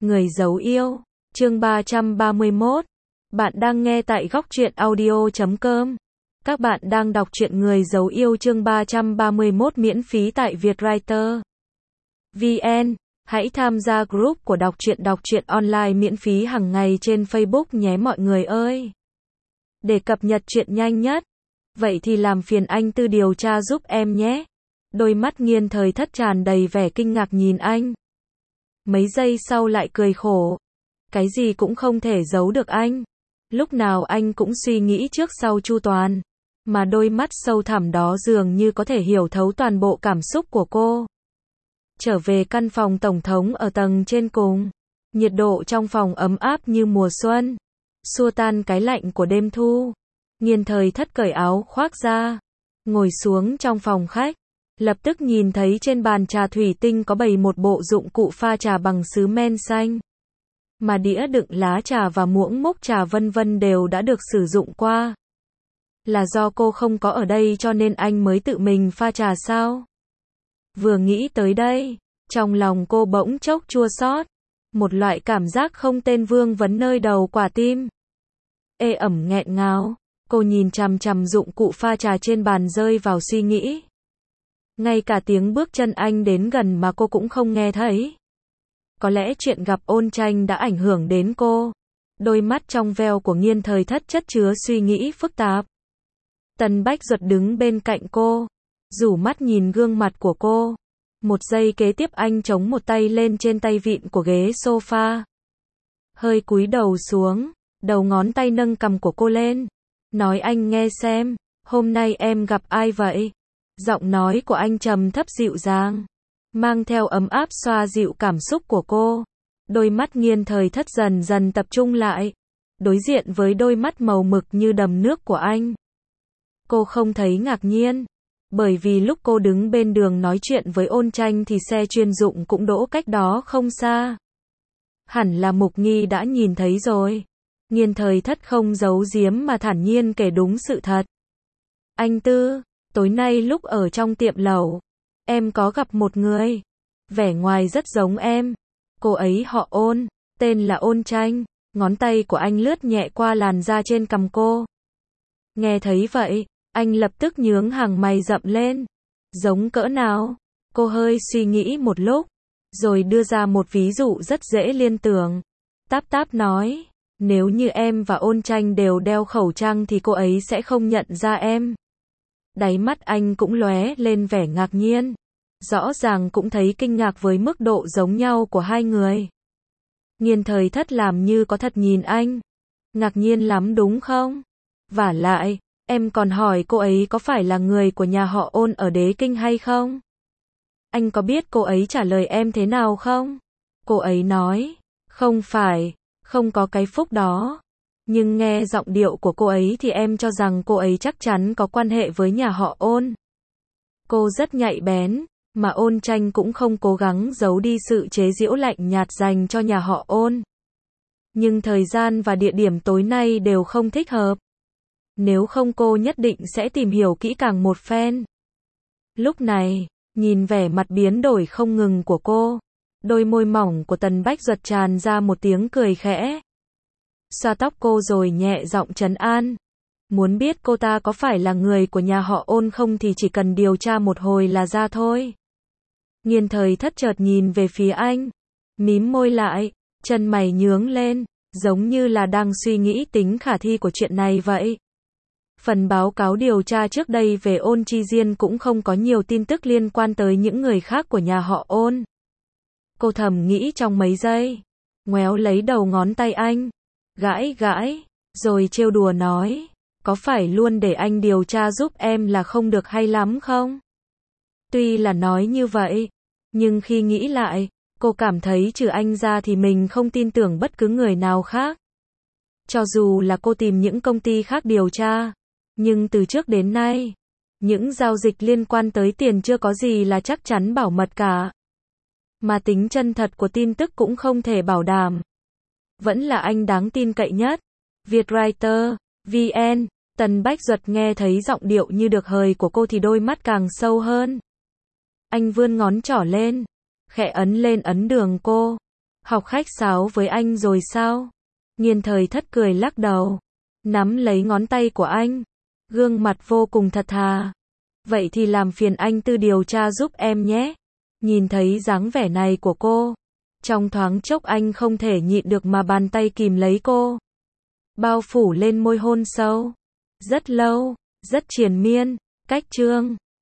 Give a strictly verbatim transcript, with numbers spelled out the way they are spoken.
Người giấu yêu, chương ba trăm ba mươi mốt. Bạn đang nghe tại góc truyện audio chấm com. Các bạn đang đọc truyện Người giấu yêu chương ba trăm ba mươi mốt miễn phí tại Vietwriter vê en. Hãy tham gia group của đọc truyện đọc truyện online miễn phí hàng ngày trên Facebook nhé mọi người ơi. Để cập nhật truyện nhanh nhất. Vậy thì làm phiền anh Tư điều tra giúp em nhé. Đôi mắt Nghiên Thời Thất tràn đầy vẻ kinh ngạc nhìn anh. Mấy giây sau lại cười khổ. Cái gì cũng không thể giấu được anh. Lúc nào anh cũng suy nghĩ trước sau chu toàn. Mà đôi mắt sâu thẳm đó dường như có thể hiểu thấu toàn bộ cảm xúc của cô. Trở về căn phòng tổng thống ở tầng trên cùng. Nhiệt độ trong phòng ấm áp như mùa xuân. Xua tan cái lạnh của đêm thu. Nghiên Thời Thất cởi áo khoác ra. Ngồi xuống trong phòng khách. Lập tức nhìn thấy trên bàn trà thủy tinh có bày một bộ dụng cụ pha trà bằng sứ men xanh. Mà đĩa đựng lá trà và muỗng múc trà vân vân đều đã được sử dụng qua. Là do cô không có ở đây cho nên anh mới tự mình pha trà sao? Vừa nghĩ tới đây, trong lòng cô bỗng chốc chua xót. Một loại cảm giác không tên vương vấn nơi đầu quả tim. Ê ẩm nghẹn ngào, cô nhìn chằm chằm dụng cụ pha trà trên bàn rơi vào suy nghĩ. Ngay cả tiếng bước chân anh đến gần mà cô cũng không nghe thấy. Có lẽ chuyện gặp Ôn Tranh đã ảnh hưởng đến cô. Đôi mắt trong veo của Nghiên Thời Thất chất chứa suy nghĩ phức tạp. Tần Bách Duật đứng bên cạnh cô, rủ mắt nhìn gương mặt của cô. Một giây kế tiếp anh chống một tay lên trên tay vịn của ghế sofa. Hơi cúi đầu xuống, đầu ngón tay nâng cằm của cô lên. Nói anh nghe xem, hôm nay em gặp ai vậy? Giọng nói của anh trầm thấp dịu dàng, mang theo ấm áp xoa dịu cảm xúc của cô. Đôi mắt Nghiên Thời Thất dần dần tập trung lại, đối diện với đôi mắt màu mực như đầm nước của anh. Cô không thấy ngạc nhiên, bởi vì lúc cô đứng bên đường nói chuyện với Ôn Tranh thì xe chuyên dụng cũng đỗ cách đó không xa. Hẳn là Mục Nghi đã nhìn thấy rồi. Nghiên Thời Thất không giấu giếm mà thản nhiên kể đúng sự thật. Anh Tư, tối nay lúc ở trong tiệm lẩu, em có gặp một người. Vẻ ngoài rất giống em. Cô ấy họ Ôn, tên là Ôn Tranh. Ngón tay của anh lướt nhẹ qua làn da trên cằm cô. Nghe thấy vậy, anh lập tức nhướng hàng mày rậm lên. Giống cỡ nào? Cô hơi suy nghĩ một lúc, rồi đưa ra một ví dụ rất dễ liên tưởng. Táp táp nói, nếu như em và Ôn Tranh đều đeo khẩu trang thì cô ấy sẽ không nhận ra em. Đáy mắt anh cũng lóe lên vẻ ngạc nhiên. Rõ ràng cũng thấy kinh ngạc với mức độ giống nhau của hai người. Nghiên Thời Thất làm như có thật nhìn anh. Ngạc nhiên lắm đúng không? Vả lại, em còn hỏi cô ấy có phải là người của nhà họ Ôn ở Đế Kinh hay không? Anh có biết cô ấy trả lời em thế nào không? Cô ấy nói, không phải, không có cái phúc đó. Nhưng nghe giọng điệu của cô ấy thì em cho rằng cô ấy chắc chắn có quan hệ với nhà họ Ôn. Cô rất nhạy bén, mà Ôn Tranh cũng không cố gắng giấu đi sự chế giễu lạnh nhạt dành cho nhà họ Ôn. Nhưng thời gian và địa điểm tối nay đều không thích hợp. Nếu không cô nhất định sẽ tìm hiểu kỹ càng một phen. Lúc này, nhìn vẻ mặt biến đổi không ngừng của cô, đôi môi mỏng của Tần Bách Duật tràn ra một tiếng cười khẽ. Xoa tóc cô rồi nhẹ giọng trấn an. Muốn biết cô ta có phải là người của nhà họ Ôn không thì chỉ cần điều tra một hồi là ra thôi. Nghiên Thời Thất chợt nhìn về phía anh, mím môi lại, chân mày nhướng lên, giống như là đang suy nghĩ tính khả thi của chuyện này vậy. Phần báo cáo điều tra trước đây về Ôn Chi Diên cũng không có nhiều tin tức liên quan tới những người khác của nhà họ Ôn. Cô thầm nghĩ trong mấy giây, ngoéo lấy đầu ngón tay anh, gãi gãi, rồi trêu đùa nói, có phải luôn để anh điều tra giúp em là không được hay lắm không? Tuy là nói như vậy, nhưng khi nghĩ lại, cô cảm thấy trừ anh ra thì mình không tin tưởng bất cứ người nào khác. Cho dù là cô tìm những công ty khác điều tra, nhưng từ trước đến nay, những giao dịch liên quan tới tiền chưa có gì là chắc chắn bảo mật cả. Mà tính chân thật của tin tức cũng không thể bảo đảm. Vẫn là anh đáng tin cậy nhất. Vietwriter vê en. Tần Bách Duật nghe thấy giọng điệu như được hời của cô thì đôi mắt càng sâu hơn. Anh vươn ngón trỏ lên, khẽ ấn lên ấn đường cô. Học khách sáo với anh rồi sao? Nghiên Thời Thất cười lắc đầu, nắm lấy ngón tay của anh, gương mặt vô cùng thật thà. Vậy thì làm phiền anh Tư điều tra giúp em nhé. Nhìn thấy dáng vẻ này của cô, trong thoáng chốc anh không thể nhịn được mà bàn tay kìm lấy cô, bao phủ lên môi hôn sâu. Rất lâu, rất triền miên, cách chương